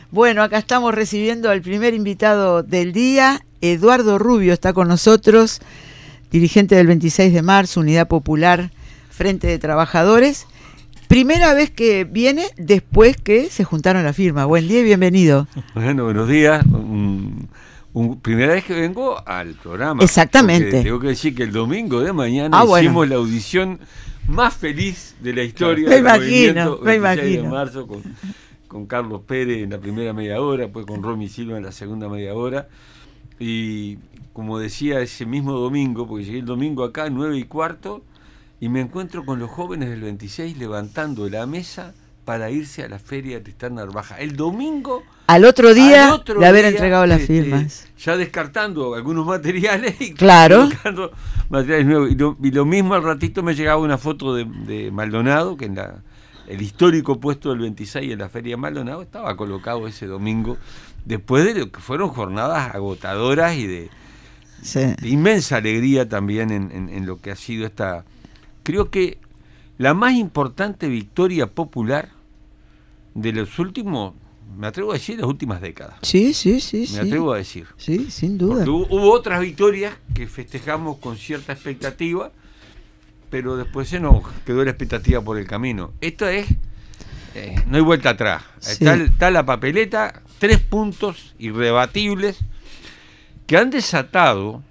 Bueno, acá estamos recibiendo al primer invitado del día. Eduardo Rubio está con nosotros, dirigente del 26 de marzo, Unidad Popular, Frente de Trabajadores. Primera vez que viene después que se juntaron las firmas. Buen día y bienvenido. Bueno, buenos días. Primera vez que vengo al programa. Exactamente. Tengo que decir que el domingo de mañana hicimos la audición más feliz de la historia del movimiento 26 de imagino. marzo con Carlos Pérez en la primera media hora, después con Romy Silva en la segunda media hora. Y como decía, ese mismo domingo, porque llegué el domingo acá, 9:15, y me encuentro con los jóvenes del 26 levantando la mesa para irse a la feria de Tristán Narvaja. El domingo... Al otro día de haber entregado las firmas. Ya descartando algunos materiales y colocando materiales nuevos. Y lo mismo al ratito me llegaba una foto de Maldonado, que en el histórico puesto del 26 en la feria de Maldonado estaba colocado ese domingo, después de lo que fueron jornadas agotadoras y de inmensa alegría también en lo que ha sido esta... Creo que la más importante victoria popular de los últimos... Me atrevo a decir las últimas décadas. Sí. Me atrevo a decir. Sí, sin duda. Porque hubo otras victorias que festejamos con cierta expectativa, pero después se nos quedó la expectativa por el camino. Esto es, no hay vuelta atrás. Sí. Está la papeleta, 3 puntos irrebatibles que han desatado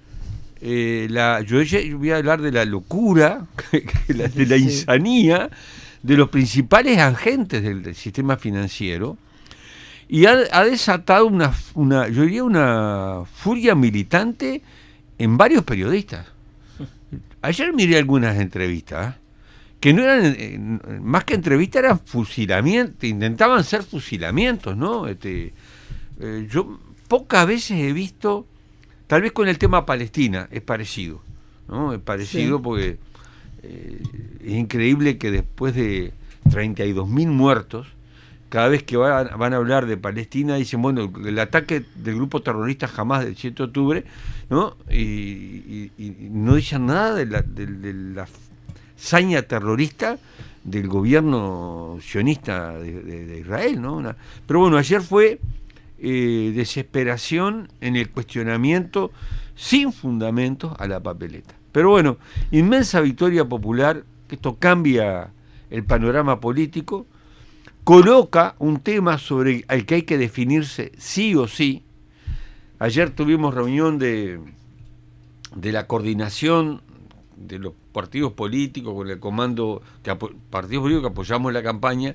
yo voy a hablar de la locura, de la insanía de los principales agentes del sistema financiero, y ha desatado yo diría una furia militante en varios periodistas. Ayer miré algunas entrevistas que no eran más que entrevistas, eran fusilamientos, intentaban ser fusilamientos, ¿no? Yo pocas veces he visto, tal vez con el tema Palestina es parecido, ¿no? Es parecido porque es increíble que después de 32.000 muertos, cada vez que van a hablar de Palestina dicen, bueno, el ataque del grupo terrorista Hamás del 7 de octubre, ¿no? Y no dicen nada de la saña terrorista del gobierno sionista de Israel, ¿no? Pero bueno, ayer fue desesperación en el cuestionamiento sin fundamentos a la papeleta. Pero bueno, inmensa victoria popular, que esto cambia el panorama político, coloca un tema sobre el que hay que definirse sí o sí. Ayer tuvimos reunión de la coordinación de los partidos políticos con el comando, partidos políticos que apoyamos la campaña,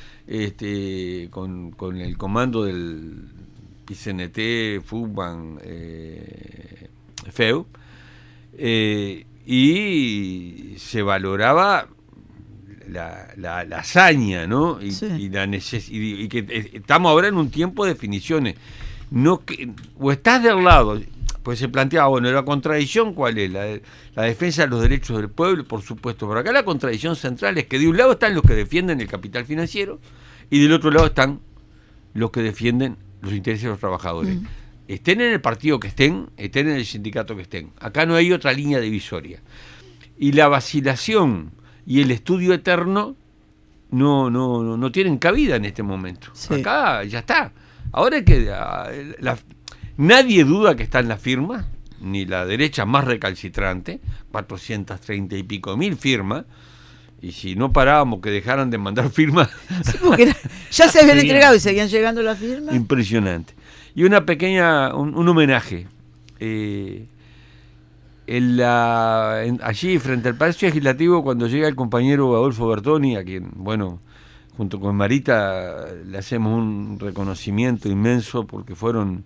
con el comando del PCNT, FUBAN, FEU, y se valoraba la hazaña, ¿no? Y que estamos ahora en un tiempo de definiciones. O estás del lado, pues se planteaba, bueno, la contradicción, ¿cuál es? La defensa de los derechos del pueblo, por supuesto, pero acá la contradicción central es que de un lado están los que defienden el capital financiero y del otro lado están los que defienden los intereses de los trabajadores. Estén en el partido que estén en el sindicato que estén. Acá no hay otra línea divisoria. Y la vacilación y el estudio eterno no tienen cabida en este momento. Sí. Acá ya está. Ahora es que nadie duda que están las firmas, ni la derecha más recalcitrante, 430 y pico mil firmas, y si no parábamos que dejaran de mandar firmas... Sí, porque ya se habían entregado y seguían llegando las firmas. Impresionante. Y un homenaje. Allí frente al Palacio Legislativo, cuando llega el compañero Adolfo Bertoni, a quien, bueno, junto con Marita le hacemos un reconocimiento inmenso porque fueron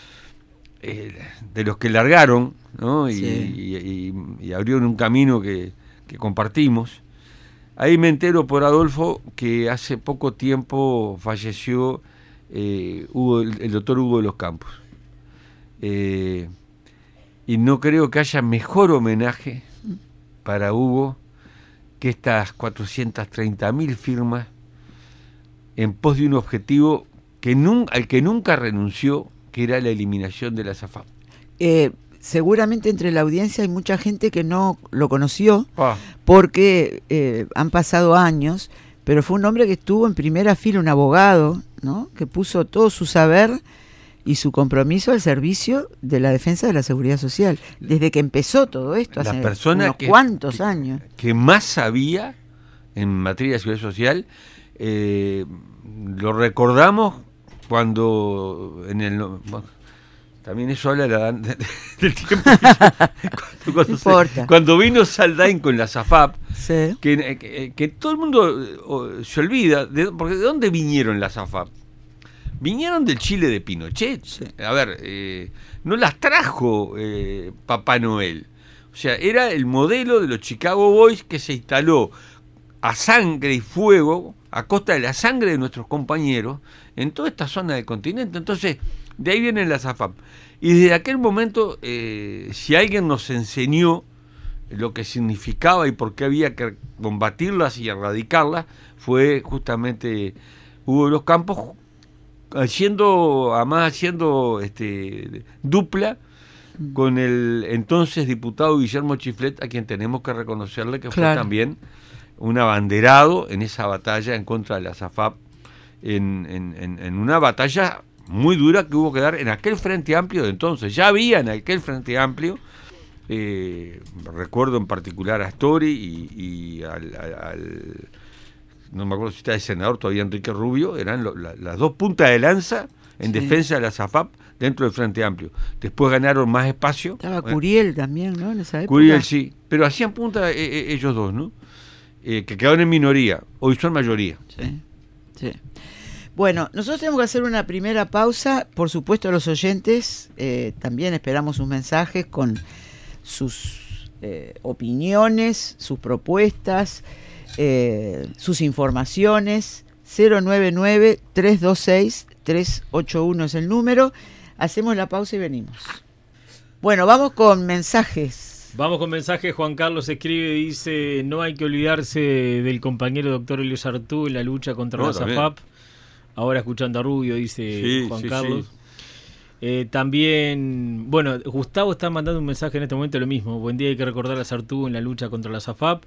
de los que largaron, ¿no? Y abrieron un camino que compartimos. Ahí me entero por Adolfo que hace poco tiempo falleció el doctor Hugo de los Campos. Y no creo que haya mejor homenaje para Hugo que estas 430.000 firmas en pos de un objetivo al que nunca renunció, que era la eliminación de la SAFAP. Seguramente entre la audiencia hay mucha gente que no lo conoció porque han pasado años, pero fue un hombre que estuvo en primera fila, un abogado ¿no? Que puso todo su saber y su compromiso al servicio de la defensa de la seguridad social, desde que empezó todo esto, hace unos cuantos años. Que más sabía en materia de seguridad social, lo recordamos cuando también eso habla del tiempo cuando vino Saldain con la SAFAP, sí. que todo el mundo se olvida, porque ¿de dónde vinieron las SAFAP? Vinieron del Chile de Pinochet. Sí. A ver, no las trajo Papá Noel. O sea, era el modelo de los Chicago Boys que se instaló a sangre y fuego, a costa de la sangre de nuestros compañeros, en toda esta zona del continente. Entonces, de ahí vienen las AFAP. Y desde aquel momento, si alguien nos enseñó lo que significaba y por qué había que combatirlas y erradicarlas, fue justamente Hugo de los Campos, haciendo dupla con el entonces diputado Guillermo Chiflet, a quien tenemos que reconocerle que fue también un abanderado en esa batalla en contra de la SAFAP, en una batalla muy dura que hubo que dar en aquel Frente Amplio de entonces. Ya había en aquel Frente Amplio, recuerdo en particular a Astori y al no me acuerdo si está el senador todavía, Enrique Rubio, eran las dos puntas de lanza en defensa de la SAFAP dentro del Frente Amplio. Después ganaron más espacio. Estaba Curiel también, ¿no? En esa época. Curiel sí, pero hacían punta ellos dos, ¿no? Que quedaron en minoría, hoy son mayoría. Sí, sí. Bueno, nosotros tenemos que hacer una primera pausa. Por supuesto, los oyentes también esperamos sus mensajes con sus opiniones, sus propuestas, sus informaciones. 099-326-381 es el número. Hacemos la pausa y venimos. Bueno, vamos con mensajes. Vamos con mensajes. Juan Carlos escribe, dice: no hay que olvidarse del compañero doctor Elio Sartú en la lucha contra la SAFAP. Ahora escuchando a Rubio, dice Juan Carlos. Sí. También, bueno, Gustavo está mandando un mensaje en este momento, lo mismo. Buen día, hay que recordar a Sartú en la lucha contra la SAFAP.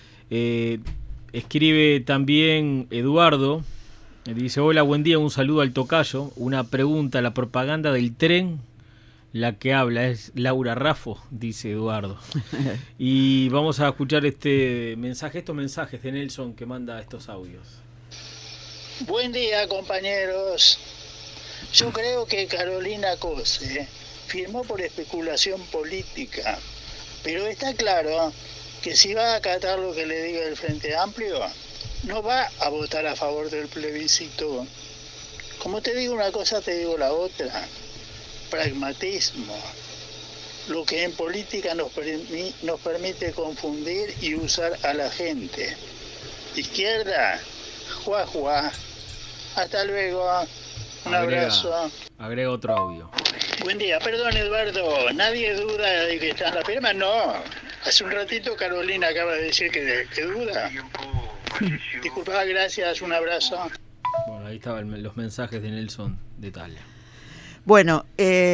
Escribe también Eduardo, dice: hola, buen día, un saludo al tocayo. Una pregunta, la propaganda del tren, la que habla es Laura Raffo, dice Eduardo. Y vamos a escuchar estos mensajes de Nelson que manda estos audios. Buen día, compañeros. Yo creo que Carolina Cose firmó por especulación política, pero está claro que si va a acatar lo que le diga el Frente Amplio, no va a votar a favor del plebiscito. Como te digo una cosa, te digo la otra. Pragmatismo. Lo que en política nos permite confundir y usar a la gente. Izquierda, juá, juá. Hasta luego. Un abrazo. Agrega otro audio. Buen día. Perdón, Eduardo. Nadie duda de que está en la firma. No. Hace un ratito Carolina acaba de decir que duda. Disculpa, gracias. Un abrazo. Bueno, ahí estaban los mensajes de Nelson de Talia. Bueno,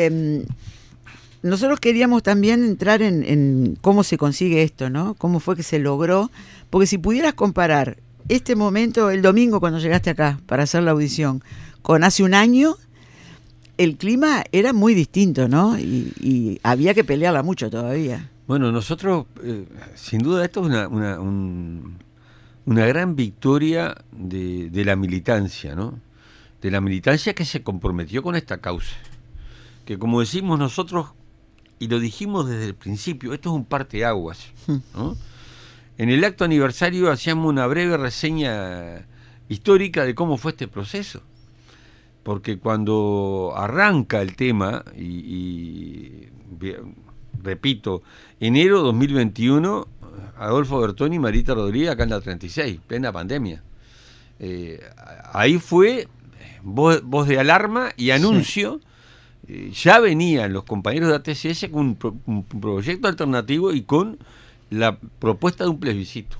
nosotros queríamos también entrar en cómo se consigue esto, ¿no? Cómo fue que se logró. Porque si pudieras comparar este momento, el domingo cuando llegaste acá para hacer la audición, con hace un año, el clima era muy distinto, ¿no? Y había que pelearla mucho todavía. Bueno, nosotros, sin duda, esto es una gran victoria de la militancia, ¿no? De la militancia que se comprometió con esta causa. Que como decimos nosotros, y lo dijimos desde el principio, esto es un parteaguas, ¿no? En el acto aniversario hacíamos una breve reseña histórica de cómo fue este proceso. Porque cuando arranca el tema, y repito, enero 2021, Adolfo Bertoni y Marita Rodríguez acá en la 36, plena pandemia. Ahí fue voz de alarma y anuncio. Sí. Ya venían los compañeros de ATCS con un proyecto alternativo y con la propuesta de un plebiscito.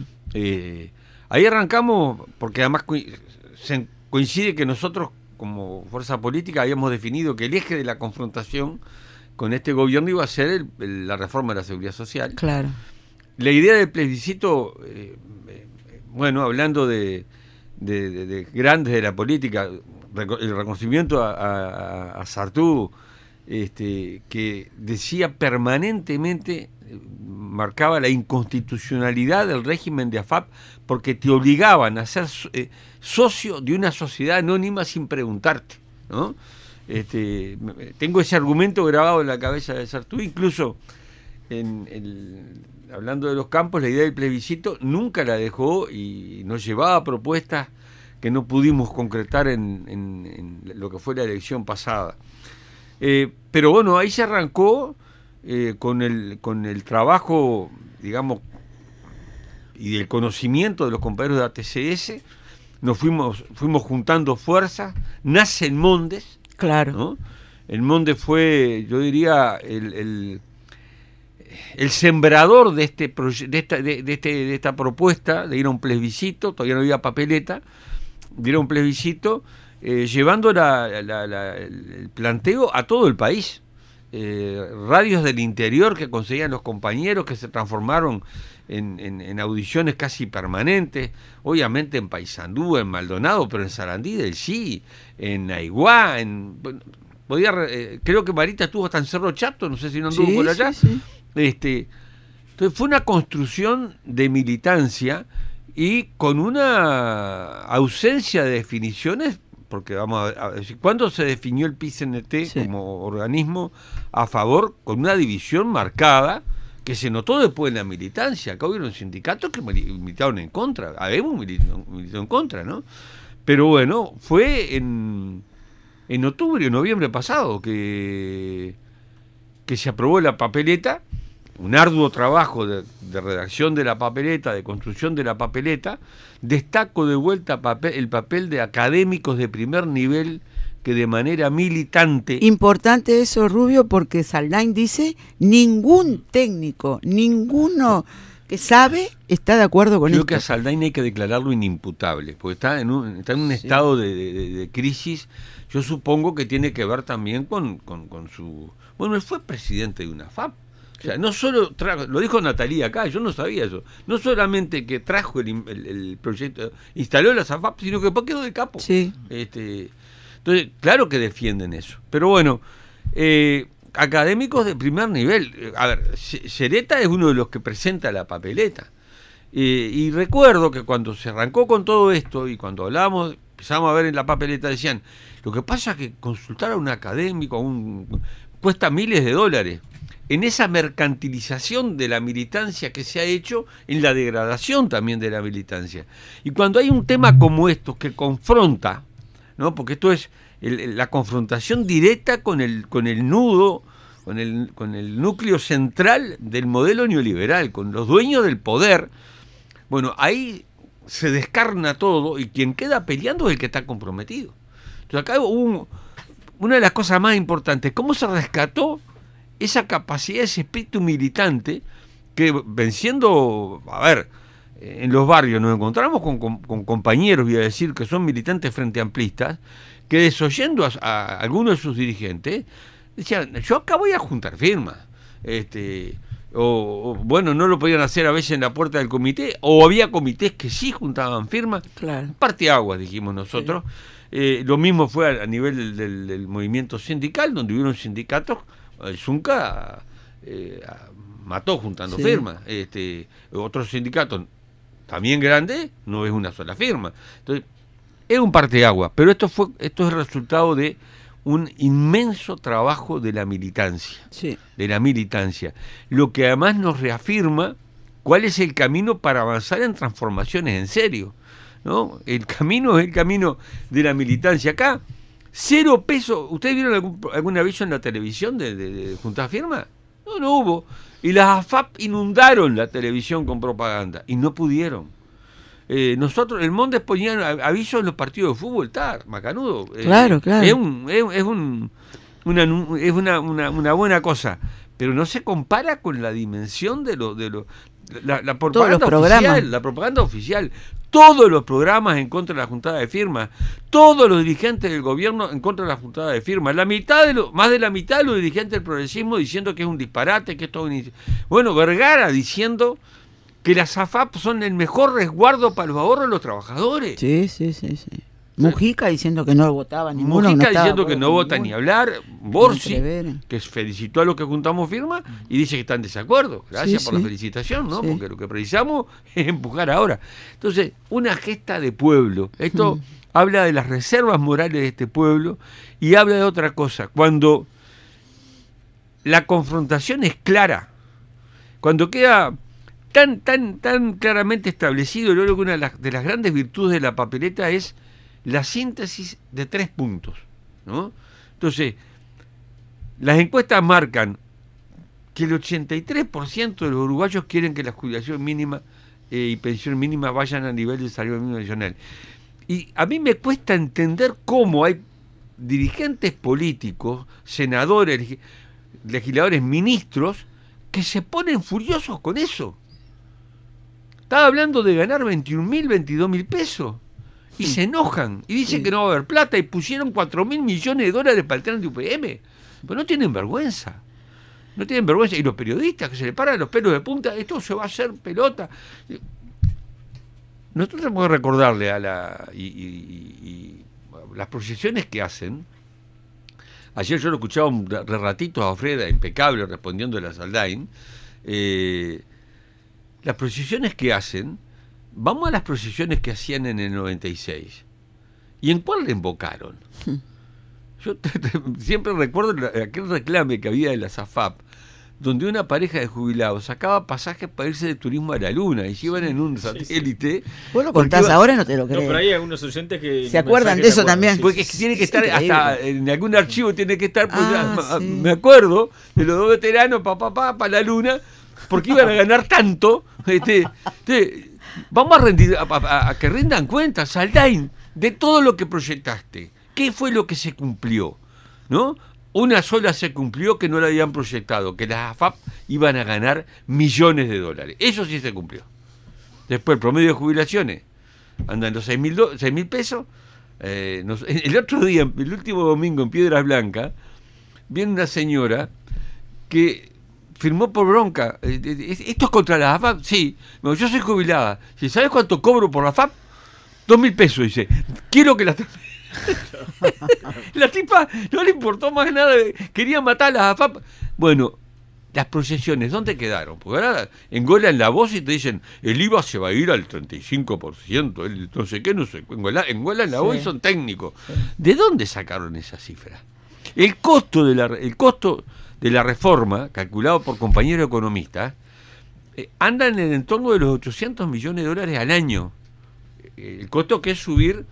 Ahí arrancamos, porque además coincide que nosotros, como fuerza política, habíamos definido que el eje de la confrontación con este gobierno iba a ser la reforma de la seguridad social. Claro. La idea del plebiscito, bueno, hablando de de grandes de la política, el reconocimiento a Sartú, que decía permanentemente, marcaba la inconstitucionalidad del régimen de AFAP porque te obligaban a ser socio de una sociedad anónima sin preguntarte, ¿no? Tengo ese argumento grabado en la cabeza de Sartú, incluso hablando de los campos, la idea del plebiscito nunca la dejó y nos llevaba propuestas que no pudimos concretar en lo que fue la elección pasada. Pero bueno, ahí se arrancó con el trabajo, digamos, y del conocimiento de los compañeros de ATCS, nos fuimos juntando fuerzas, nace el Mondes. Claro. ¿No? El Mondes fue, yo diría, el sembrador de esta propuesta de ir a un plebiscito, todavía no había papeleta, de ir a un plebiscito, llevando el planteo a todo el país. Radios del interior que conseguían los compañeros, que se transformaron en audiciones casi permanentes, obviamente en Paysandú, en Maldonado, pero en Sarandí del Sí, en Aiguá, creo que Marita estuvo hasta en Cerro Chato, no sé si no anduvo por allá. Sí. Entonces fue una construcción de militancia y con una ausencia de definiciones, porque vamos a decir, ¿cuándo se definió el PICNT como organismo a favor, con una división marcada que se notó después en la militancia? Acá hubieron sindicatos que militaron en contra, habemos militado en contra, ¿no? Pero bueno, fue en octubre o noviembre pasado que se aprobó la papeleta, un arduo trabajo de redacción de la papeleta, de construcción de la papeleta. Destaco de vuelta el papel de académicos de primer nivel que de manera militante... Importante eso, Rubio, porque Saldain dice, ningún técnico, ninguno que sabe está de acuerdo con esto. Creo que a Saldain hay que declararlo inimputable, porque está en un estado de crisis. Yo supongo que tiene que ver también con su... Bueno, él fue presidente de una FAP. O sea, no solo lo dijo Natalia acá, yo no sabía eso. No solamente que trajo el proyecto, instaló las AFAP, sino que después quedó de capo. Sí. Entonces, claro que defienden eso. Pero bueno, académicos de primer nivel. A ver, Sereta es uno de los que presenta la papeleta. Y recuerdo que cuando se arrancó con todo esto y cuando empezamos a ver en la papeleta, decían, lo que pasa es que consultar a un académico cuesta miles de dólares. En esa mercantilización de la militancia que se ha hecho, en la degradación también de la militancia. Y cuando hay un tema como estos que confronta, ¿no? Porque esto es la confrontación directa con el nudo, con el núcleo central del modelo neoliberal, con los dueños del poder, bueno, ahí se descarna todo y quien queda peleando es el que está comprometido. Entonces acá hubo una de las cosas más importantes, ¿cómo se rescató esa capacidad, ese espíritu militante que venciendo, en los barrios nos encontramos con compañeros, voy a decir, que son militantes frente amplistas, que desoyendo a algunos de sus dirigentes, decían, yo acá voy a juntar firmas. Bueno, no lo podían hacer a veces en la puerta del comité, o había comités que sí juntaban firmas. Claro. Parteaguas, dijimos nosotros. Sí. Lo mismo fue a nivel del movimiento sindical, donde hubieron sindicatos. El Zunca mató juntando firmas. Otros sindicatos también grandes no es una sola firma. Entonces, es un parteaguas, pero esto es resultado de un inmenso trabajo de la militancia. Sí. De la militancia. Lo que además nos reafirma cuál es el camino para avanzar en transformaciones en serio, ¿no? El camino es el camino de la militancia. Acá 0 pesos. ¿Ustedes vieron algún aviso en la televisión de juntar firmas? No hubo. Y las AFAP inundaron la televisión con propaganda y no pudieron. Nosotros, el Mondes ponía avisos en los partidos de fútbol, macanudo. Claro. Es una buena cosa, pero no se compara con la dimensión de la propaganda oficial. La propaganda oficial. Todos los programas en contra de la juntada de firmas, todos los dirigentes del gobierno en contra de la juntada de firmas, más de la mitad de los dirigentes del progresismo diciendo que es un disparate, que es todo bueno, Vergara diciendo que las AFAP son el mejor resguardo para los ahorros de los trabajadores. Sí. Mujica diciendo que no votaba ninguno. Mujica diciendo que no vota ni hablar. Borsi, que felicitó a los que juntamos firmas y dice que están en desacuerdo. Gracias por la felicitación, ¿no? Porque lo que precisamos es empujar ahora. Entonces, una gesta de pueblo. Esto habla de las reservas morales de este pueblo y habla de otra cosa. Cuando la confrontación es clara, cuando queda tan claramente establecido, yo creo que una de las grandes virtudes de la papeleta es la síntesis de 3 puntos, ¿no? Entonces, las encuestas marcan que el 83% de los uruguayos quieren que la jubilación mínima y pensión mínima vayan a nivel del salario mínimo nacional. Y a mí me cuesta entender cómo hay dirigentes políticos, senadores, legisladores, ministros, que se ponen furiosos con eso. Estaba hablando de ganar 21.000, 22.000 pesos. Y se enojan y dicen que no va a haber plata y pusieron 4.000 millones de dólares para el tren de UPM. Pero no tienen vergüenza. No tienen vergüenza. Y los periodistas que se le paran los pelos de punta, esto se va a hacer pelota. Nosotros tenemos que recordarle a las proyecciones que hacen. Ayer yo lo escuchaba un ratito a Ofreda, impecable, respondiendo a la Saldain. Las proyecciones que hacen. Vamos a las procesiones que hacían en el 96. ¿Y en cuál le invocaron? Yo siempre recuerdo aquel reclame que había de la SAFAP, donde una pareja de jubilados sacaba pasajes para irse de turismo a la luna y se iban en un satélite. Vos lo contás ahora y no te lo crees. No, pero hay algunos oyentes que... ¿Se acuerdan de eso también? Porque tiene que estar, hasta en algún archivo tiene que estar, me acuerdo de los 2 veteranos, para la luna, porque iban a ganar tanto. Vamos a rendir, a que rindan cuentas, Saldain, de todo lo que proyectaste. ¿Qué fue lo que se cumplió? ¿No? Una sola se cumplió que no la habían proyectado, que las AFAP iban a ganar millones de dólares. Eso sí se cumplió. Después, el promedio de jubilaciones anda en los 6.000 pesos. El otro día, el último domingo en Piedras Blancas, viene una señora que firmó por bronca. ¿Esto es contra la AFAP? Sí. No, yo soy jubilada. ¿Sabes cuánto cobro por la AFAP? 2.000 pesos, dice. Quiero que la... La tipa no le importó más nada. Quería matar a la AFAP. Bueno, las proyecciones, ¿dónde quedaron? Porque ahora engolan la voz y te dicen, el IVA se va a ir al 35%, el no sé qué, no sé. Engolan la voz y son técnicos. ¿De dónde sacaron esa cifra? El costo de la reforma, calculado por compañeros economistas, anda en el entorno de los 800 millones de dólares al año. El costo que es subir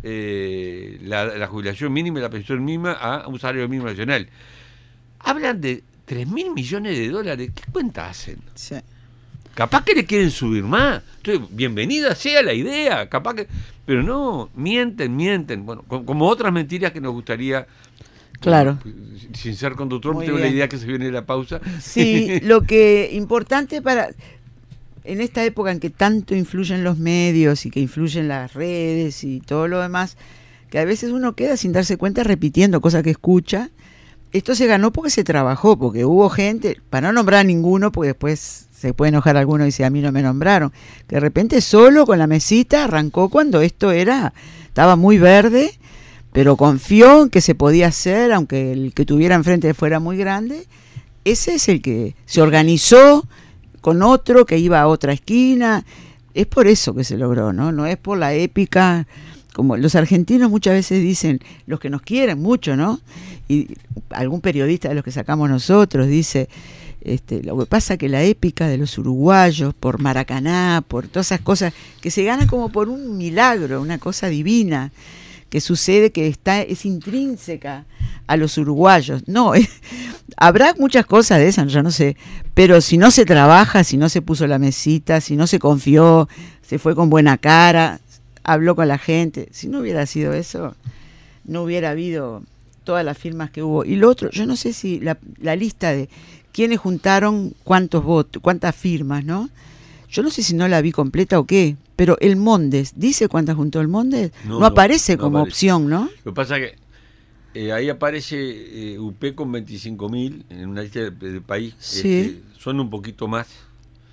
la jubilación mínima y la pensión mínima a un salario mínimo nacional. Hablan de 3.000 millones de dólares. ¿Qué cuenta hacen? Sí. Capaz que le quieren subir más. Entonces, bienvenida sea la idea. Capaz que... Pero no, mienten. Bueno, como otras mentiras que nos gustaría... Claro. Sin ser conductor, tengo la idea que se viene la pausa. Sí, lo que importante en esta época en que tanto influyen los medios y que influyen las redes y todo lo demás, que a veces uno queda sin darse cuenta repitiendo cosas que escucha. Esto se ganó porque se trabajó, porque hubo gente, para no nombrar a ninguno, porque después se puede enojar alguno y dice, a mí no me nombraron, que de repente solo con la mesita arrancó cuando esto estaba muy verde, pero confió en que se podía hacer, aunque el que tuviera enfrente fuera muy grande. Ese es el que se organizó con otro que iba a otra esquina. Es por eso que se logró, ¿no? No es por la épica, como los argentinos muchas veces dicen, los que nos quieren mucho, ¿no? Y algún periodista de los que sacamos nosotros dice, lo que pasa que la épica de los uruguayos, por Maracaná, por todas esas cosas, que se ganan como por un milagro, una cosa divina, que sucede, que es intrínseca a los uruguayos. No, habrá muchas cosas de esas, yo no sé, pero si no se trabaja, si no se puso la mesita, si no se confió, se fue con buena cara, habló con la gente, si no hubiera sido eso, no hubiera habido todas las firmas que hubo. Y lo otro, yo no sé si la lista de quiénes juntaron cuántos votos, cuántas firmas, ¿no? Yo no sé si no la vi completa o qué, pero el Mondes, ¿dice cuántas juntó el Mondes? No aparece como opción, ¿no? Lo que pasa es que ahí aparece UP con 25.000 en una lista del país. Sí. Son un poquito más.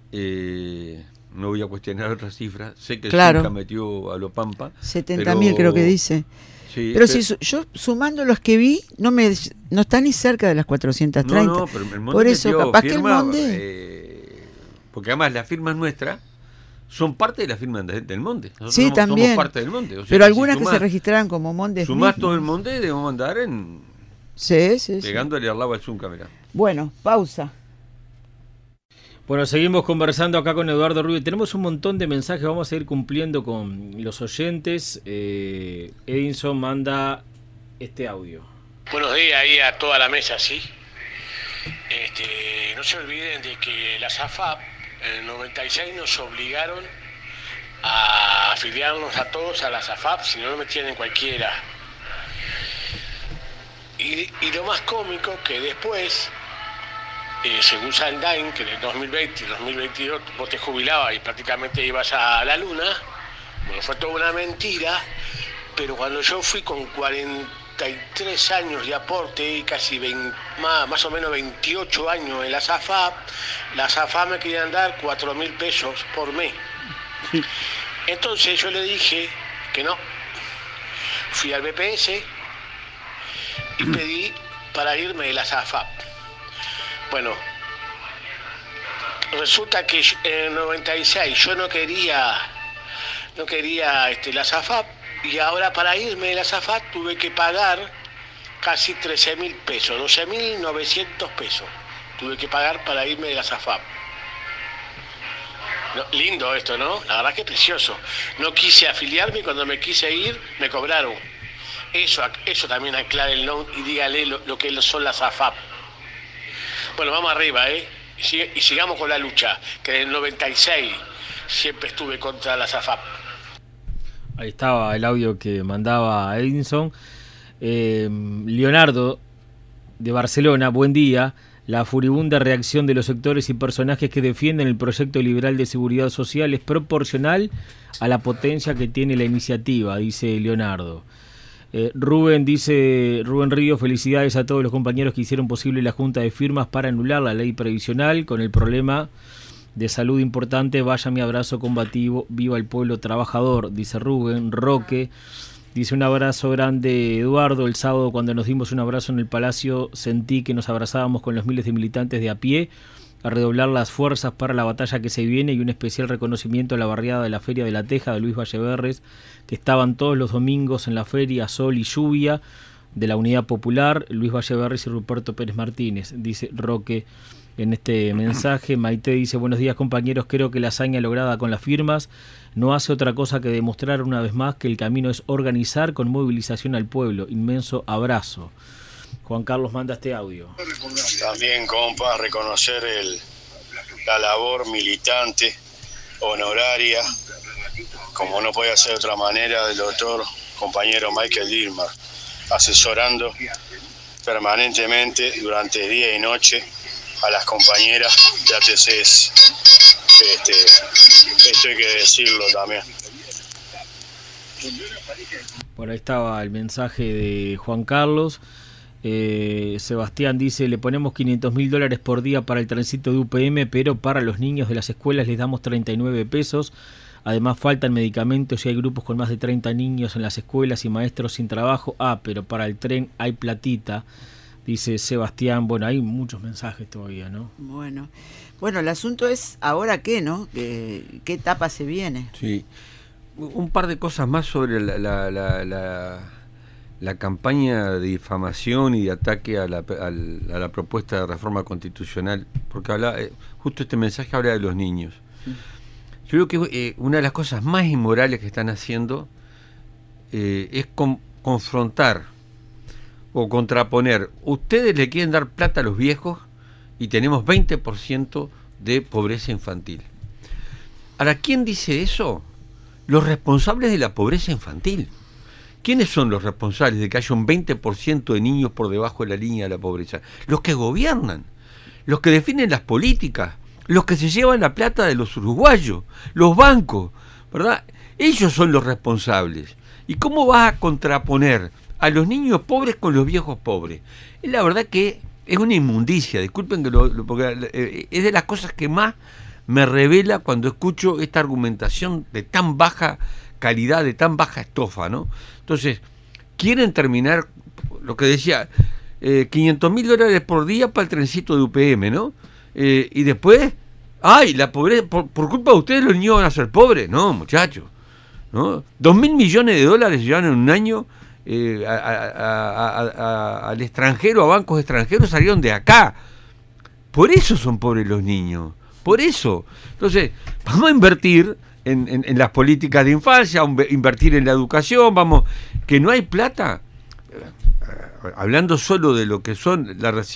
no voy a cuestionar otras cifras, sé que claro. Zunca metió a lo Pampa. 70.000 creo que dice. Sí, pero si yo sumando los que vi, no está ni cerca de las 430. No, pero el Monde por eso, capaz firma, que el Monde... porque además las firmas nuestras son parte de la firma del Monde. Nosotros sí, también. Somos parte del Monde. O sea, pero algunas si que se registraran como Monde. Sumás todo el Monde, debemos andar en... Sí. Pegándole al lado al Zunca, mirá. Bueno, pausa. Bueno, seguimos conversando acá con Eduardo Rubio. Tenemos un montón de mensajes, vamos a ir cumpliendo con los oyentes. Edinson manda este audio. Buenos días ahí a toda la mesa, ¿sí? No se olviden de que la SAFAP en el 96 nos obligaron a afiliarnos a todos a la SAFAP, si no nos metían en cualquiera. Y lo más cómico que después... según Sandain, que en el 2020 y 2022 vos te jubilabas y prácticamente ibas a la luna, bueno, fue toda una mentira, pero cuando yo fui con 43 años de aporte y casi más o menos 28 años en la SAFAP me querían dar 4.000 pesos por mes. Sí. Entonces yo le dije que no. Fui al BPS y pedí para irme de la SAFAP. Bueno, resulta que en el 96 yo no quería la SAFAP y ahora para irme de la SAFAP tuve que pagar casi 13.000 pesos, 12.900 pesos tuve que pagar para irme de la SAFAP. No, lindo esto, ¿no? La verdad que es precioso. No quise afiliarme y cuando me quise ir me cobraron. Eso también aclárenlo y dígale lo que son las SAFAP. Bueno, vamos arriba, y sigamos con la lucha, que en el 96 siempre estuve contra la SAFAP. Ahí estaba el audio que mandaba Edinson. Leonardo, de Barcelona, buen día. La furibunda reacción de los sectores y personajes que defienden el proyecto liberal de seguridad social es proporcional a la potencia que tiene la iniciativa, dice Leonardo. Rubén Río, felicidades a todos los compañeros que hicieron posible la junta de firmas para anular la ley previsional con el problema de salud importante. Vaya mi abrazo combativo, viva el pueblo trabajador, dice Rubén. Roque dice un abrazo grande, Eduardo. El sábado cuando nos dimos un abrazo en el Palacio sentí que nos abrazábamos con los miles de militantes de a pie a redoblar las fuerzas para la batalla que se viene, y un especial reconocimiento a la barriada de la Feria de la Teja de Luis Valleverres, que estaban todos los domingos en la feria, sol y lluvia, de la Unidad Popular, Luis Valleverres y Ruperto Pérez Martínez, dice Roque en este mensaje. Maite dice, buenos días compañeros, creo que la hazaña lograda con las firmas no hace otra cosa que demostrar una vez más que el camino es organizar con movilización al pueblo. Inmenso abrazo. Juan Carlos manda este audio. También, compa, reconocer la labor militante, honoraria, como no puede ser de otra manera, del doctor compañero Michael Dilmar, asesorando permanentemente durante día y noche a las compañeras de ATCS. Esto hay que decirlo también. Bueno, ahí estaba el mensaje de Juan Carlos. Sebastián dice, le ponemos $500.000 por día para el tránsito de UPM, pero para los niños de las escuelas les damos 39 pesos. Además faltan medicamentos y hay grupos con más de 30 niños en las escuelas y maestros sin trabajo. Pero para el tren hay platita, dice Sebastián. Bueno, hay muchos mensajes todavía, ¿no? Bueno, el asunto es ahora qué, ¿no? ¿Qué etapa se viene? Sí, un par de cosas más sobre la campaña de difamación y de ataque a la propuesta de reforma constitucional, porque justo este mensaje habla de los niños. Yo creo que una de las cosas más inmorales que están haciendo es confrontar o contraponer. Ustedes le quieren dar plata a los viejos y tenemos 20% de pobreza infantil. Ahora, ¿quién dice eso? Los responsables de la pobreza infantil. ¿Quiénes son los responsables de que haya un 20% de niños por debajo de la línea de la pobreza? Los que gobiernan, los que definen las políticas, los que se llevan la plata de los uruguayos, los bancos, ¿verdad? Ellos son los responsables. ¿Y cómo vas a contraponer a los niños pobres con los viejos pobres? La verdad que es una inmundicia, disculpen que porque es de las cosas que más me revela cuando escucho esta argumentación de tan baja calidad, de tan baja estofa, ¿no? Entonces, quieren terminar, lo que decía, $500.000 por día para el trencito de UPM, ¿no? Y después, ¡ay, la pobreza! Por culpa de ustedes los niños van a ser pobres. No, muchachos, ¿no? $2.000 millones llevan en un año al extranjero, a bancos extranjeros, salieron de acá. Por eso son pobres los niños, por eso. Entonces, vamos a invertir en las políticas de infancia, invertir en la educación, que no hay plata. Hablando solo de lo que son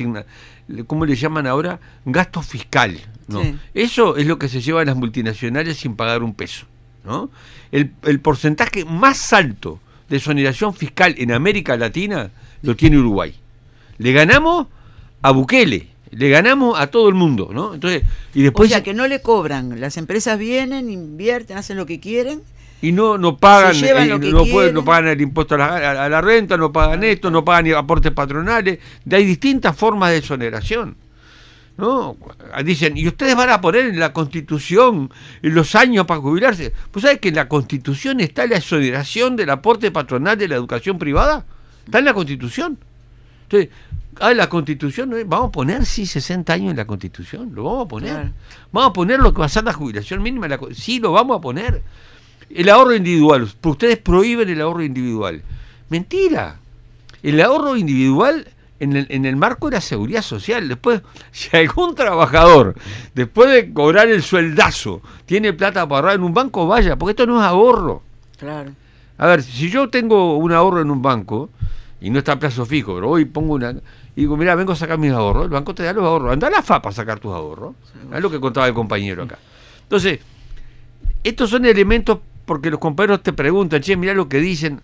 ¿cómo le llaman ahora? Gasto fiscal, ¿no? Sí. Eso es lo que se llevan las multinacionales sin pagar un peso, ¿no? El porcentaje más alto de exoneración fiscal en América Latina lo tiene Uruguay. Le ganamos a Bukele, le ganamos a todo el mundo, ¿no? Entonces, y después, o sea, que no le cobran, las empresas vienen, invierten, hacen lo que quieren y no pagan, no pagan el impuesto a la renta, no pagan esto, no pagan ni aportes patronales. Hay distintas formas de exoneración, ¿no? Dicen, ¿y ustedes van a poner en la Constitución los años para jubilarse? Pues ¿sabes que en la Constitución está la exoneración del aporte patronal de la educación privada? Está en la Constitución. Entonces, la Constitución, vamos a poner, sí, 60 años en la Constitución, lo vamos a poner. Claro. Vamos a poner lo que va a ser la jubilación mínima, sí, lo vamos a poner. El ahorro individual, ustedes prohíben el ahorro individual. Mentira. El ahorro individual en el marco de la seguridad social. Después, si algún trabajador, después de cobrar el sueldazo, tiene plata para ahorrar en un banco, vaya, porque esto no es ahorro. Claro. A ver, si yo tengo un ahorro en un banco, y no está a plazo fijo, pero hoy pongo y digo, mira, vengo a sacar mis ahorros, el banco te da los ahorros, anda a la FAP a sacar tus ahorros. Es lo que contaba el compañero acá. Entonces, estos son elementos porque los compañeros te preguntan, che, mirá lo que dicen,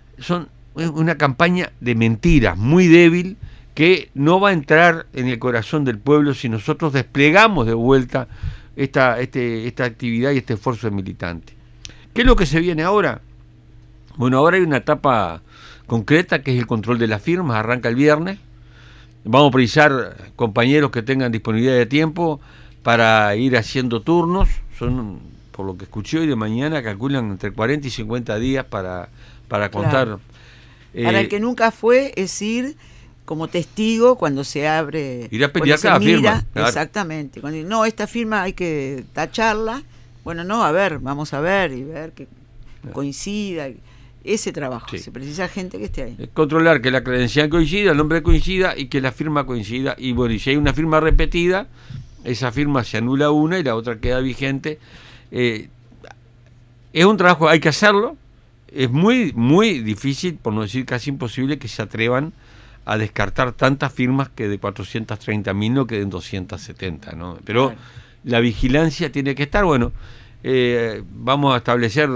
es una campaña de mentiras, muy débil, que no va a entrar en el corazón del pueblo si nosotros desplegamos de vuelta esta actividad y este esfuerzo de militante. ¿Qué es lo que se viene ahora? Bueno, ahora hay una etapa concreta que es el control de las firmas, arranca el viernes. Vamos a precisar compañeros que tengan disponibilidad de tiempo para ir haciendo turnos. Son, por lo que escuché hoy de mañana, calculan entre 40 y 50 días para contar. Claro. Para el que nunca fue, es ir como testigo cuando se abre. Ir a pelear cada firma. Claro. Exactamente. Cuando, no, esta firma hay que tacharla. Bueno, no, vamos a ver y ver que coincida. Ese trabajo, sí. Se precisa gente que esté ahí. Controlar que la credencial coincida, el nombre coincida y que la firma coincida. Y bueno, y si hay una firma repetida, esa firma se anula una y la otra queda vigente. Es un trabajo, hay que hacerlo. Es muy, muy difícil, por no decir casi imposible, que se atrevan a descartar tantas firmas que de 430.000 no queden 270, ¿no? Pero claro, la vigilancia tiene que estar. Bueno, vamos a establecer,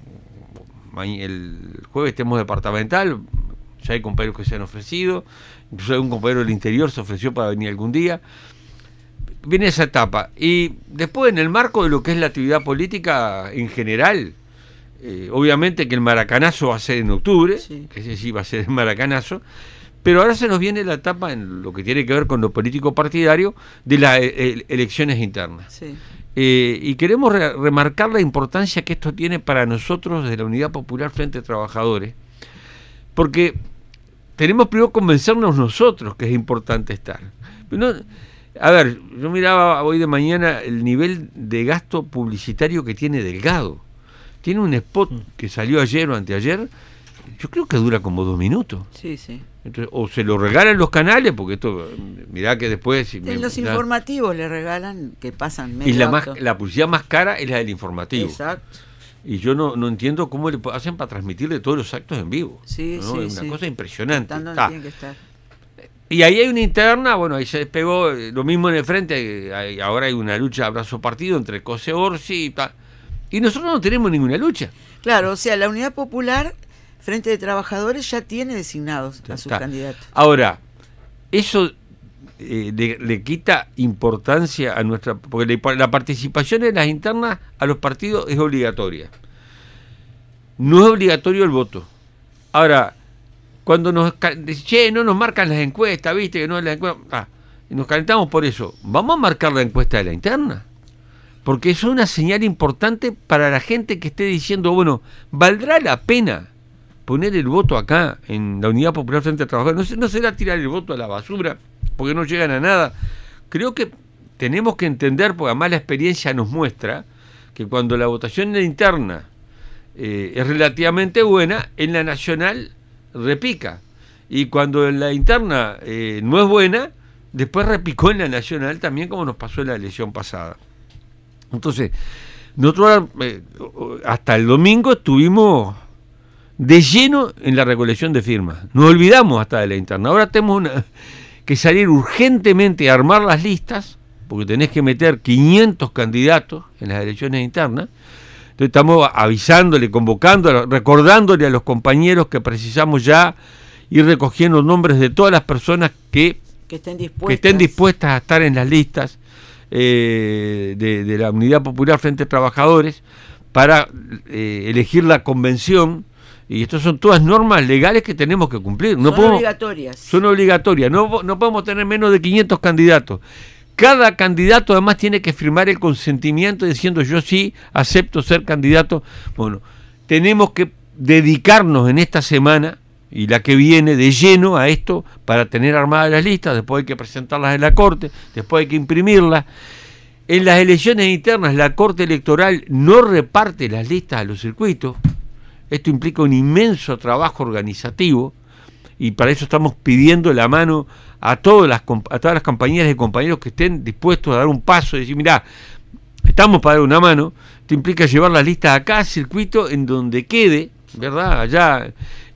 el jueves tenemos departamental, ya hay compañeros que se han ofrecido, incluso hay un compañero del interior se ofreció para venir algún día. Viene esa etapa. Y después, en el marco de lo que es la actividad política en general, obviamente que el maracanazo va a ser en octubre, sí. Ese sí va a ser el maracanazo, pero ahora se nos viene la etapa en lo que tiene que ver con lo político partidario de las elecciones internas. Sí. Y queremos remarcar la importancia que esto tiene para nosotros de la Unidad Popular Frente Trabajadores, porque tenemos primero convencernos nosotros que es importante estar. No, a ver, yo miraba hoy de mañana el nivel de gasto publicitario que tiene Delgado. Tiene un spot que salió ayer o anteayer, yo creo que dura como 2 minutos. Sí, sí. Entonces, o se lo regalan los canales, porque esto, mirá que después... En los informativos le regalan, que pasan medio y la publicidad más cara es la del informativo. Exacto. Y yo no entiendo cómo le hacen para transmitirle todos los actos en vivo. Sí, ¿no? sí, es una cosa impresionante. Tiene que estar. Y ahí hay una interna, bueno, ahí se despegó, lo mismo en el frente, ahora hay una lucha abrazo partido entre COSE Orsi y tal. Y nosotros no tenemos ninguna lucha. Claro, o sea, la Unidad Popular, Frente de Trabajadores, ya tiene designados a sus candidatos. Ahora, eso le quita importancia a nuestra... Porque la participación en las internas a los partidos es obligatoria. No es obligatorio el voto. Ahora, cuando nos dicen, no nos marcan las encuestas, viste que no es la encuesta, y nos calentamos por eso, ¿vamos a marcar la encuesta de la interna? porque es una señal importante para la gente que esté diciendo, bueno, ¿valdrá la pena poner el voto acá en la Unidad Popular Frente a Trabajadores? No será tirar el voto a la basura, porque no llegan a nada. Creo que tenemos que entender, porque además la experiencia nos muestra, que cuando la votación en la interna es relativamente buena, en la nacional repica. Y cuando en la interna no es buena, después repicó en la nacional también, como nos pasó en la elección pasada. Entonces, nosotros hasta el domingo estuvimos de lleno en la recolección de firmas. Nos olvidamos hasta de la interna. Ahora tenemos que salir urgentemente a armar las listas, porque tenés que meter 500 candidatos en las elecciones internas. Entonces estamos avisándole, convocando, recordándole a los compañeros que precisamos ya ir recogiendo nombres de todas las personas que estén dispuestas a estar en las listas de la Unidad Popular Frente a Trabajadores para elegir la convención. Y estas son todas normas legales que tenemos que cumplir. Son obligatorias. Son obligatorias. No podemos tener menos de 500 candidatos. Cada candidato además tiene que firmar el consentimiento diciendo yo sí acepto ser candidato. Bueno, tenemos que dedicarnos en esta semana y la que viene de lleno a esto para tener armadas las listas. Después hay que presentarlas en la Corte, después hay que imprimirlas. En las elecciones internas la Corte Electoral no reparte las listas a los circuitos. Esto implica un inmenso trabajo organizativo y para eso estamos pidiendo la mano a todas las compañeras y compañeros que estén dispuestos a dar un paso y decir, mirá, estamos para dar una mano. Esto implica llevar las listas a cada circuito en donde quede, ¿verdad? Allá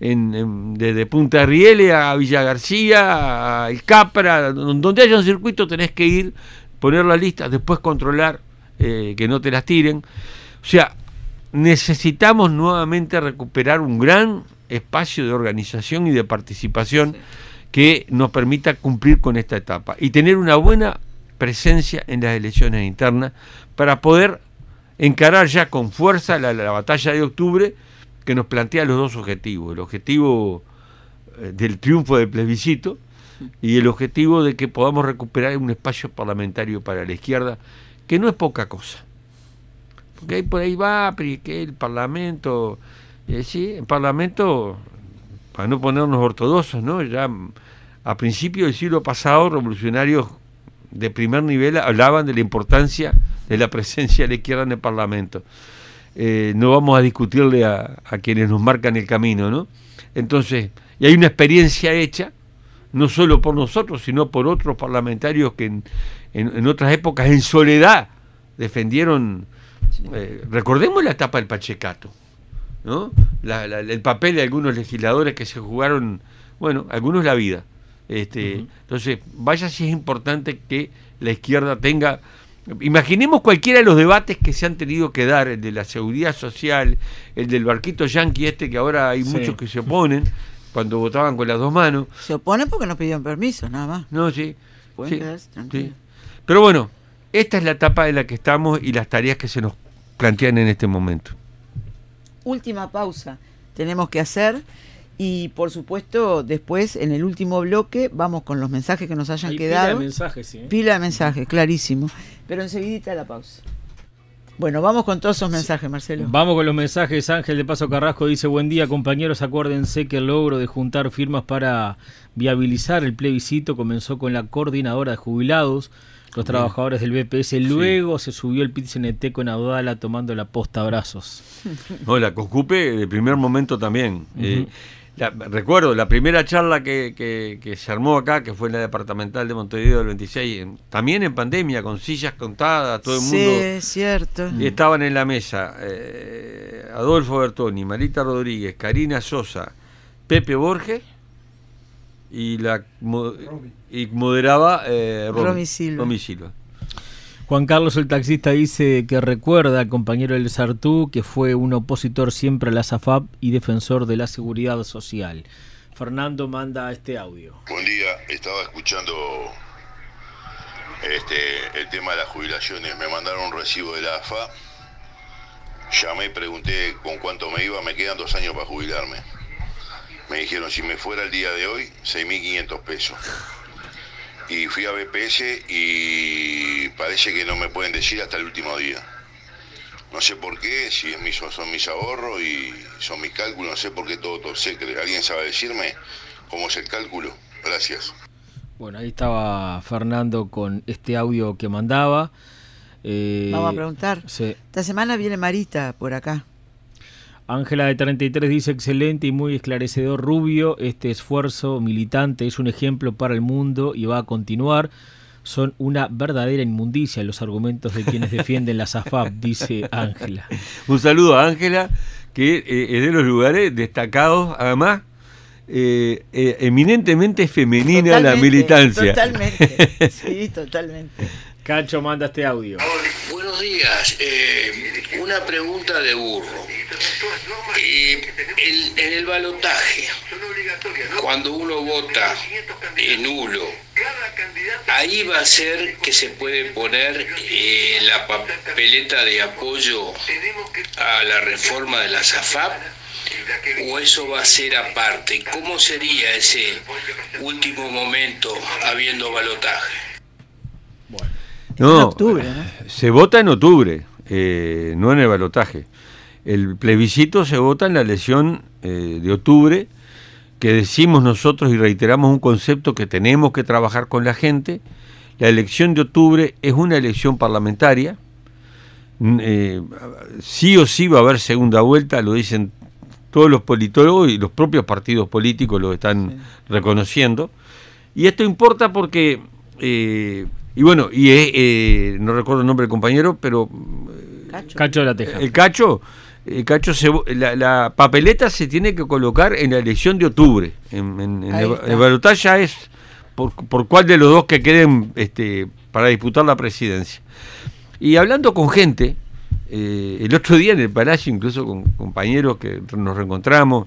desde Punta Rieles a Villa García, a El Capra, donde haya un circuito tenés que ir, poner la lista, después controlar que no te las tiren. O sea, necesitamos nuevamente recuperar un gran espacio de organización y de participación que nos permita cumplir con esta etapa y tener una buena presencia en las elecciones internas para poder encarar ya con fuerza la batalla de octubre, que nos plantea los dos objetivos: el objetivo del triunfo del plebiscito y el objetivo de que podamos recuperar un espacio parlamentario para la izquierda, que no es poca cosa. Porque ahí por ahí va, que el Parlamento, sí, el Parlamento, para no ponernos ortodoxos, ¿no? Ya a principios del siglo pasado, revolucionarios de primer nivel hablaban de la importancia de la presencia de la izquierda en el Parlamento. No vamos a discutirle a quienes nos marcan el camino, ¿no? Entonces, y hay una experiencia hecha, no solo por nosotros, sino por otros parlamentarios que en otras épocas, en soledad, defendieron. Recordemos la etapa del Pachecato, ¿no? El papel de algunos legisladores que se jugaron, bueno, algunos la vida. Entonces, vaya si es importante que la izquierda tenga. Imaginemos cualquiera de los debates que se han tenido que dar, el de la seguridad social, el del barquito yanqui que ahora hay muchos que se oponen, cuando votaban con las dos manos. Se oponen porque no pidieron permiso, nada más. No, sí. Sí. Pero bueno, esta es la etapa en la que estamos y las tareas que se nos plantean en este momento. Última pausa tenemos que hacer y por supuesto después en el último bloque vamos con los mensajes que nos hayan quedado. Pila de mensajes, sí. Pila de mensajes, clarísimo. Pero enseguidita la pausa. Bueno, vamos con todos esos mensajes, Marcelo. Vamos con los mensajes. Ángel de Paso Carrasco dice: buen día, compañeros, acuérdense que el logro de juntar firmas para viabilizar el plebiscito comenzó con la coordinadora de jubilados, los trabajadores del BPS, luego se subió el PIT-CNT con Audala tomando la posta a brazos. No, la COSCUPE de primer momento también. Recuerdo la primera charla que se armó acá, que fue en la departamental de Montevideo del 26, también en pandemia, con sillas contadas, todo el mundo. Sí, cierto. Y estaban en la mesa Adolfo Bertoni, Marita Rodríguez, Karina Sosa, Pepe Borges y moderaba Romy Silva. Juan Carlos, el taxista, dice que recuerda al compañero del Sartú que fue un opositor siempre a la SAFAP y defensor de la seguridad social. Fernando manda este audio. Buen día, estaba escuchando el tema de las jubilaciones. Me mandaron un recibo de la AFA. Llamé y pregunté con cuánto me iba. Me quedan 2 años para jubilarme. Me dijeron si me fuera el día de hoy, 6.500 pesos. y fui a BPS y parece que no me pueden decir hasta el último día. No sé por qué, si son mis ahorros y son mis cálculos, no sé por qué todo sé. ¿Alguien sabe decirme cómo es el cálculo? Gracias. Bueno, ahí estaba Fernando con este audio que mandaba. Vamos a preguntar. Sí. Esta semana viene Marita por acá. Ángela de 33 dice: excelente y muy esclarecedor, Rubio. Este esfuerzo militante es un ejemplo para el mundo y va a continuar. Son una verdadera inmundicia los argumentos de quienes defienden la SAFAP, dice Ángela. Un saludo a Ángela, que es de los lugares destacados, además, eminentemente femenina totalmente, la militancia. Totalmente, sí, totalmente. Cacho manda este audio. Buenos días, una pregunta de burro. En el balotaje, cuando uno vota nulo, ahí va a ser que se puede poner la papeleta de apoyo a la reforma de la SAFAP, o eso va a ser aparte. ¿Cómo sería ese último momento habiendo balotaje? Bueno, no, en octubre, ¿no? Se vota en octubre, no en el balotaje. El plebiscito se vota en la elección de octubre, que decimos nosotros y reiteramos un concepto que tenemos que trabajar con la gente. La elección de octubre es una elección parlamentaria. Sí o sí va a haber segunda vuelta, lo dicen todos los politólogos y los propios partidos políticos lo están reconociendo. Y esto importa porque, no recuerdo el nombre del compañero, pero... Cacho de la Teja. El Cacho, la papeleta se tiene que colocar en la elección de octubre. El balotaje ya es por cuál de los dos que queden para disputar la presidencia. Y hablando con gente, el otro día en el Palacio, incluso con compañeros que nos reencontramos,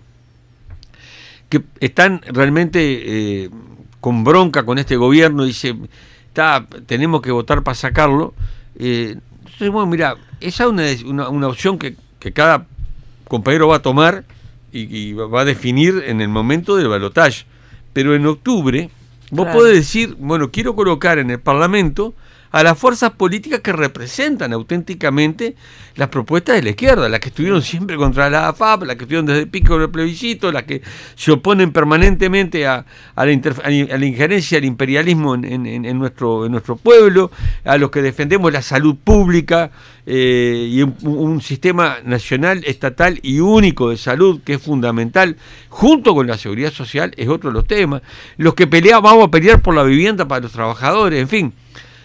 que están realmente con bronca con este gobierno, dice, tenemos que votar para sacarlo. Entonces, bueno, mira, esa es una opción que cada compañero va a tomar y va a definir en el momento del balotaje. Pero en octubre vos podés decir, bueno, quiero colocar en el Parlamento a las fuerzas políticas que representan auténticamente las propuestas de la izquierda, las que estuvieron siempre contra la AFAP, las que estuvieron desde el pico del plebiscito, las que se oponen permanentemente a la injerencia del imperialismo en nuestro pueblo, a los que defendemos la salud pública y un sistema nacional, estatal y único de salud que es fundamental, junto con la seguridad social, es otro de los temas. Los que vamos a pelear por la vivienda para los trabajadores, en fin.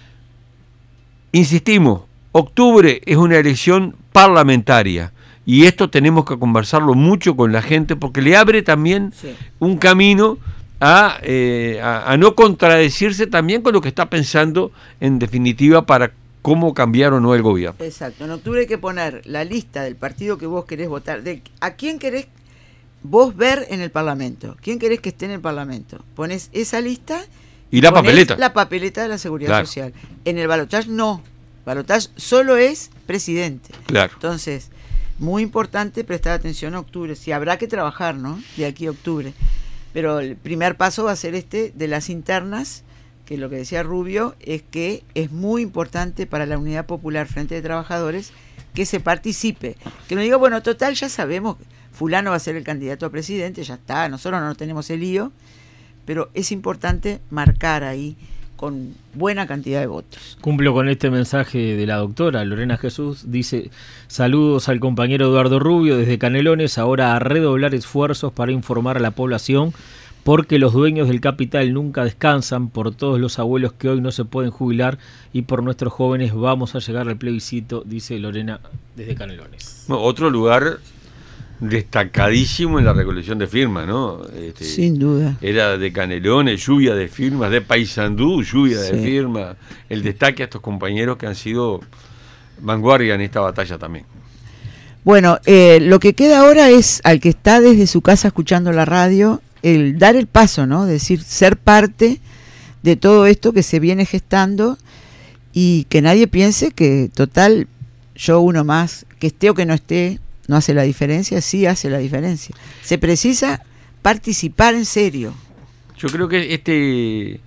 Insistimos, octubre es una elección parlamentaria y esto tenemos que conversarlo mucho con la gente porque le abre también un camino a no contradecirse también con lo que está pensando en definitiva para cómo cambiar o no el gobierno. Exacto, en octubre hay que poner la lista del partido que vos querés votar, a quién querés vos ver en el Parlamento, quién querés que esté en el Parlamento, pones esa lista. Y la papeleta. La papeleta de la Seguridad Social. En el balotaje no. Balotaje solo es presidente. Claro. Entonces, muy importante prestar atención a octubre. Si habrá que trabajar, ¿no? De aquí a octubre. Pero el primer paso va a ser de las internas, que lo que decía Rubio es que es muy importante para la Unidad Popular Frente de Trabajadores que se participe. Que no diga, bueno, total, ya sabemos, fulano va a ser el candidato a presidente, ya está, nosotros no tenemos el lío. Pero es importante marcar ahí con buena cantidad de votos. Cumplo con este mensaje de la doctora Lorena Jesús, dice: saludos al compañero Eduardo Rubio desde Canelones, ahora a redoblar esfuerzos para informar a la población, porque los dueños del capital nunca descansan, por todos los abuelos que hoy no se pueden jubilar y por nuestros jóvenes vamos a llegar al plebiscito, dice Lorena desde Canelones. Otro lugar destacadísimo en la recolección de firmas, ¿no? Sin duda. Era de Canelones, lluvia de firmas, de Paysandú, lluvia de firmas. El destaque a estos compañeros que han sido vanguardia en esta batalla también. Bueno, lo que queda ahora es al que está desde su casa escuchando la radio, el dar el paso, ¿no? Es decir, ser parte de todo esto que se viene gestando y que nadie piense que, total, yo uno más, que esté o que no esté, no hace la diferencia. Sí hace la diferencia. Se precisa participar en serio. Yo creo que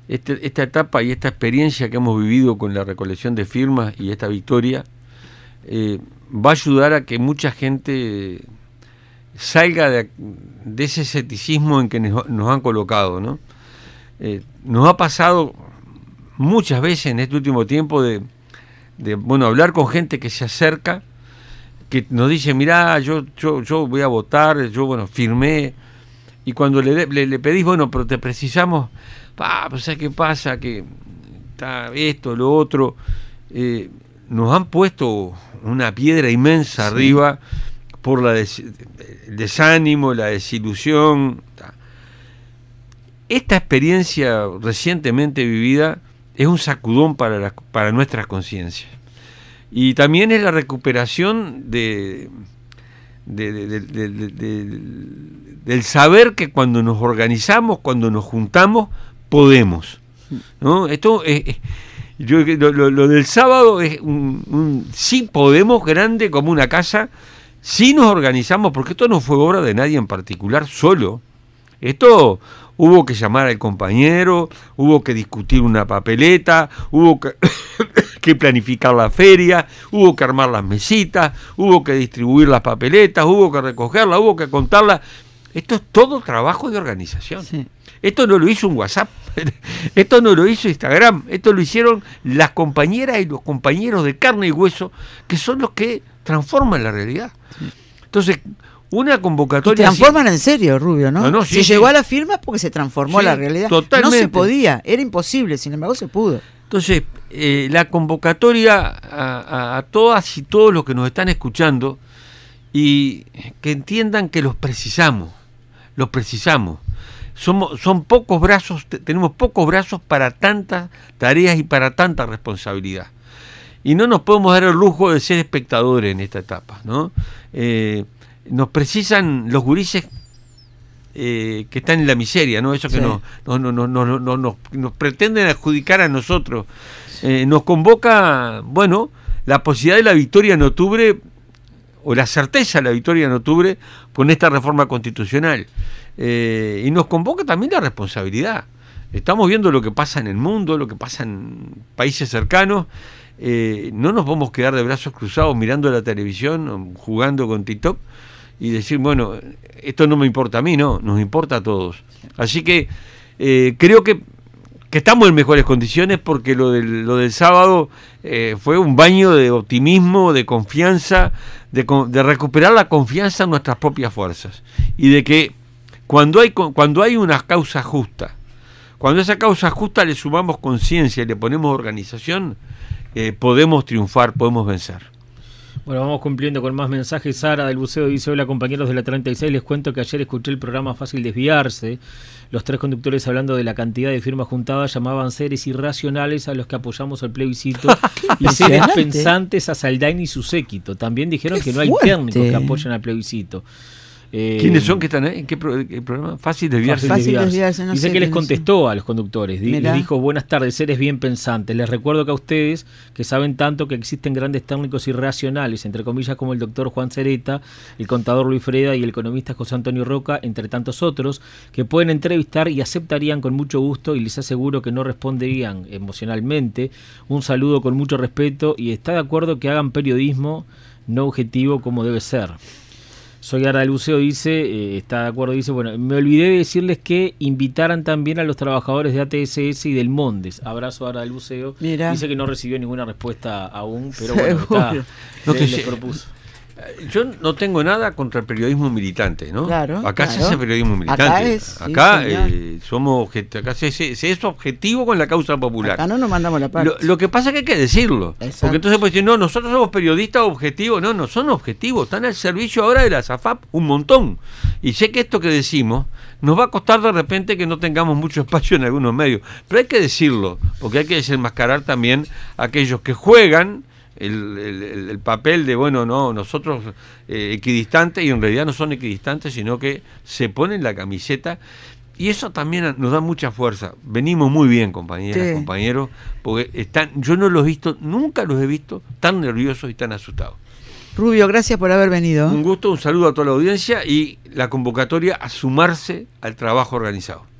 esta etapa y esta experiencia que hemos vivido con la recolección de firmas y esta victoria va a ayudar a que mucha gente salga de ese escepticismo en que nos han colocado, ¿no? Nos ha pasado muchas veces en este último tiempo de hablar con gente que se acerca, que nos dice, mirá, yo voy a votar, firmé, y cuando le pedís, pero te precisamos, pues ¿sabes qué pasa? Que está esto, lo otro, nos han puesto una piedra inmensa arriba por el desánimo, la desilusión. Esta experiencia recientemente vivida es un sacudón para nuestras conciencias. Y también es la recuperación del saber que cuando nos organizamos, cuando nos juntamos, podemos, ¿no? Esto lo del sábado es un sí podemos grande como una casa, si nos organizamos, porque esto no fue obra de nadie en particular solo. Esto hubo que llamar al compañero, hubo que discutir una papeleta, hubo que planificar la feria, hubo que armar las mesitas, hubo que distribuir las papeletas, hubo que recogerlas, hubo que contarlas. Esto es todo trabajo de organización. Sí. Esto no lo hizo un WhatsApp, esto no lo hizo Instagram, esto lo hicieron las compañeras y los compañeros de carne y hueso, que son los que transforman la realidad. Sí. Entonces, una convocatoria... Y transforman en serio, Rubio, ¿no? Sí, llegó a la firma porque se transformó la realidad. Totalmente. No se podía, era imposible, sin embargo se pudo. Entonces, la convocatoria a todas y todos los que nos están escuchando, y que entiendan que los precisamos. Son pocos brazos, tenemos pocos brazos para tantas tareas y para tanta responsabilidad. Y no nos podemos dar el lujo de ser espectadores en esta etapa, ¿no? Nos precisan los gurises que están en la miseria, ¿no? Eso que nos pretenden adjudicar a nosotros. Nos convoca, la posibilidad de la victoria en octubre, o la certeza de la victoria en octubre con esta reforma constitucional. Y nos convoca también la responsabilidad. Estamos viendo lo que pasa en el mundo, lo que pasa en países cercanos. No nos vamos a quedar de brazos cruzados mirando la televisión, jugando con TikTok y decir, esto no me importa a mí, no, nos importa a todos. Así que creo que estamos en mejores condiciones, porque lo del sábado fue un baño de optimismo, de confianza, de recuperar la confianza en nuestras propias fuerzas, y de que cuando hay una causa justa, cuando a esa causa justa le sumamos conciencia y le ponemos organización, podemos triunfar, podemos vencer. Bueno, vamos cumpliendo con más mensajes. Sara del Buceo dice: hola compañeros de la 36, les cuento que ayer escuché el programa Fácil Desviarse. Los tres conductores, hablando de la cantidad de firmas juntadas, llamaban seres irracionales a los que apoyamos el plebiscito y seres pensantes a Saldain y su séquito. También dijeron que no hay técnicos que apoyan al plebiscito. ¿Quiénes son que están ahí? ¿En qué programa? Fácil Desviarse. Fácil Desviarse, Dice que les contestó a los conductores. Les dijo: buenas tardes, seres bien pensantes. Les recuerdo que a ustedes, que saben tanto, que existen grandes técnicos irracionales, entre comillas, como el doctor Juan Cereta, el contador Luis Freda y el economista José Antonio Roca, entre tantos otros, que pueden entrevistar y aceptarían con mucho gusto, y les aseguro que no responderían emocionalmente. Un saludo con mucho respeto, y está de acuerdo que hagan periodismo no objetivo como debe ser. Soy Ara del Buceo, dice, está de acuerdo, dice, me olvidé de decirles que invitaran también a los trabajadores de ATSS y del Mondes. Abrazo, Ara del Buceo. Mira. Dice que no recibió ninguna respuesta aún, pero les propuso. Yo no tengo nada contra el periodismo militante, ¿no? Claro, acá se hace periodismo militante. Acá somos acá se es objetivo con la causa popular. Acá no nos mandamos la parte. Lo que pasa es que hay que decirlo. Exacto. Porque entonces puede decir, no, nosotros somos periodistas objetivos. No son objetivos, están al servicio ahora de la SAFAP un montón. Y sé que esto que decimos nos va a costar de repente que no tengamos mucho espacio en algunos medios. Pero hay que decirlo, porque hay que desenmascarar también a aquellos que juegan el papel de, nosotros equidistantes, y en realidad no son equidistantes, sino que se ponen la camiseta, y eso también nos da mucha fuerza. Venimos muy bien, compañeras, compañeros, porque yo no los he visto, nunca los he visto tan nerviosos y tan asustados. Rubio, gracias por haber venido. Un gusto, un saludo a toda la audiencia y la convocatoria a sumarse al trabajo organizado.